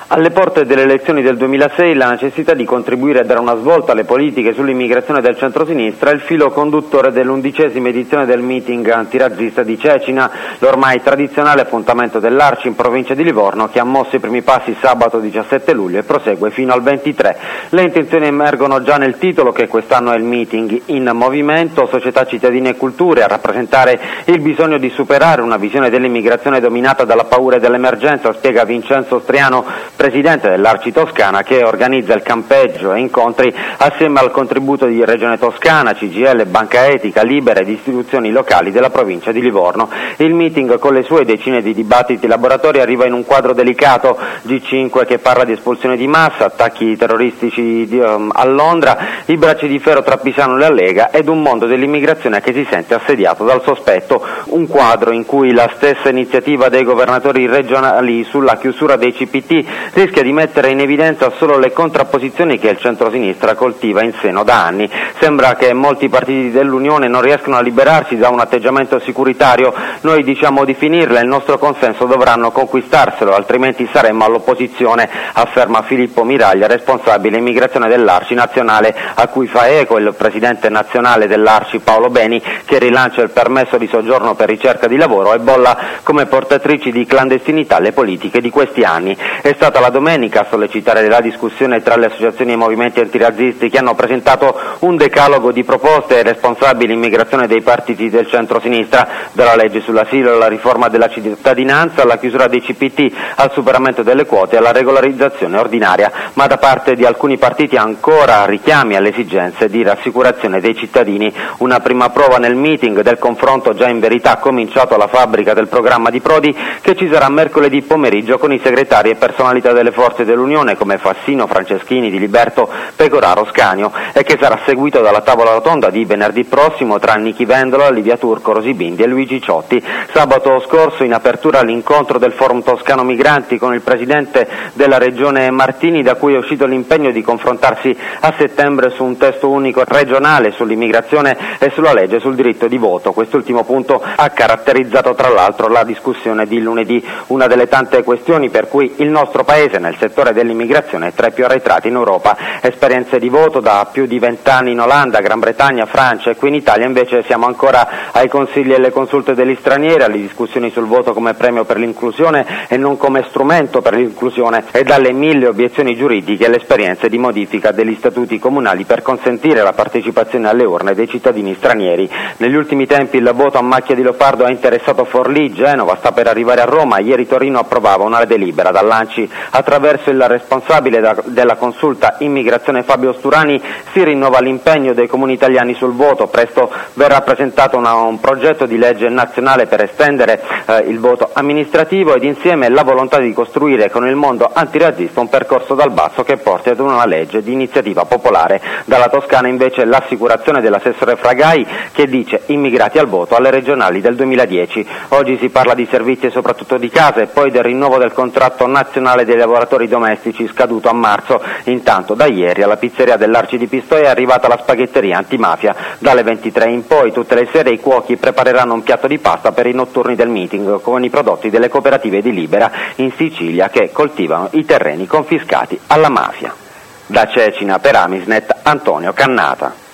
Alle porte delle elezioni del 2006 la necessità di contribuire a dare una svolta alle politiche sull'immigrazione del centrosinistra è il filo conduttore dell'11ª edizione del meeting antirazzista di Cecina, l'ormai tradizionale appuntamento dell'Arci in provincia di Livorno che ha mosso i primi passi sabato 17 luglio e prosegue fino al 23. Le intenzioni emergono già nel titolo che quest'anno è il meeting in movimento, società, cittadini e culture, a rappresentare il bisogno di superare una visione dell'immigrazione dominata dalla paura e dall'emergenza, spiega Vincenzo Striano, presidente dell'Arci Toscana, che organizza il campeggio e incontri assieme al contributo di Regione Toscana, CGIL, Banca Etica, Libera ed istituzioni locali della provincia di Livorno. Il meeting, con le sue decine di dibattiti laboratori, arriva in un quadro delicato: G5 che parla di espulsione di massa, attacchi terroristici a Londra, i bracci di ferro tra Pisano e la Lega ed un mondo dell'immigrazione che si sente assediato dal sospetto. Un quadro in cui la stessa iniziativa dei governatori regionali sulla chiusura dei CPT rischia di mettere in evidenza solo le contrapposizioni che il centrosinistra coltiva in seno da anni. Sembra che molti partiti dell'Unione non riescano a liberarsi da un atteggiamento sicuritario. Noi diciamo di finirla, il nostro consenso dovranno conquistarselo, altrimenti saremmo all'opposizione, afferma Filippo Miraglia, responsabile immigrazione dell'Arci nazionale, a cui fa eco il presidente nazionale dell'Arci Paolo Beni, che rilancia il permesso di soggiorno per ricerca di lavoro e bolla come portatrici di clandestinità le politiche di questi anni. È stata la domenica a sollecitare la discussione tra le associazioni e i movimenti antirazzisti che hanno presentato un decalogo di proposte ai responsabili immigrazione dei partiti del centro-sinistra, dalla legge sull'asilo alla riforma della cittadinanza, alla chiusura dei CPT, al superamento delle quote, alla regolarizzazione ordinaria, ma da parte di alcuni partiti ancora richiami alle esigenze di rassicurazione dei cittadini. Una prima prova nel meeting del confronto già in verità cominciato alla fabbrica del programma di Prodi, che ci sarà mercoledì pomeriggio con i segretari e personalità delle forze dell'Unione come Fassino, Franceschini, Di Liberto, Pecoraro, Scanio, e che sarà seguito dalla tavola rotonda di venerdì prossimo tra Nichi Vendola, Livia Turco, Rosibindi e Luigi Ciotti. Sabato scorso, in apertura all'incontro del Forum Toscano Migranti con il presidente della Regione Martini, da cui è uscito l'impegno di confrontarsi a settembre su un testo unico regionale sull'immigrazione e sulla legge sul diritto di voto. Quest'ultimo punto ha caratterizzato tra l'altro la discussione di lunedì, una delle tante questioni per cui il nostro Paese nel settore dell'immigrazione è tra i più arretrati in Europa. Esperienze di voto da più di 20 anni in Olanda, Gran Bretagna, Francia, e qui in Italia invece siamo ancora ai consigli e alle consulte degli stranieri, alle discussioni sul voto come premio per l'inclusione e non come strumento per l'inclusione, e dalle 1000 obiezioni giuridiche alle esperienze di modifica degli statuti comunali per consentire la partecipazione alle urne dei cittadini stranieri. Negli ultimi tempi il voto a macchia di leopardo ha interessato Forlì, Genova, sta per arrivare a Roma. Ieri Torino approvava una delibera dall'ANCI. Attraverso il responsabile della consulta immigrazione Fabio Sturani si rinnova l'impegno dei comuni italiani sul voto. Presto verrà presentato un progetto di legge nazionale per estendere il voto amministrativo ed insieme la volontà di costruire con il mondo antirazzista un percorso dal basso che porti ad una legge di iniziativa popolare. Dalla Toscana invece l'assicurazione dell'assessore Fragai, che dice immigrati al voto alle regionali del 2010. Oggi si parla di servizi e soprattutto di case e poi del rinnovo del contratto nazionale dei lavoratori domestici scaduto a marzo. Intanto da ieri alla pizzeria dell'Arci di Pistoia è arrivata la spaghetteria antimafia. Dalle 23 in poi tutte le sere i cuochi prepareranno un piatto di pasta per i notturni del meeting con i prodotti delle cooperative di Libera in Sicilia che coltivano i terreni confiscati alla mafia. Da Cecina per Amisnet, Antonio Cannata.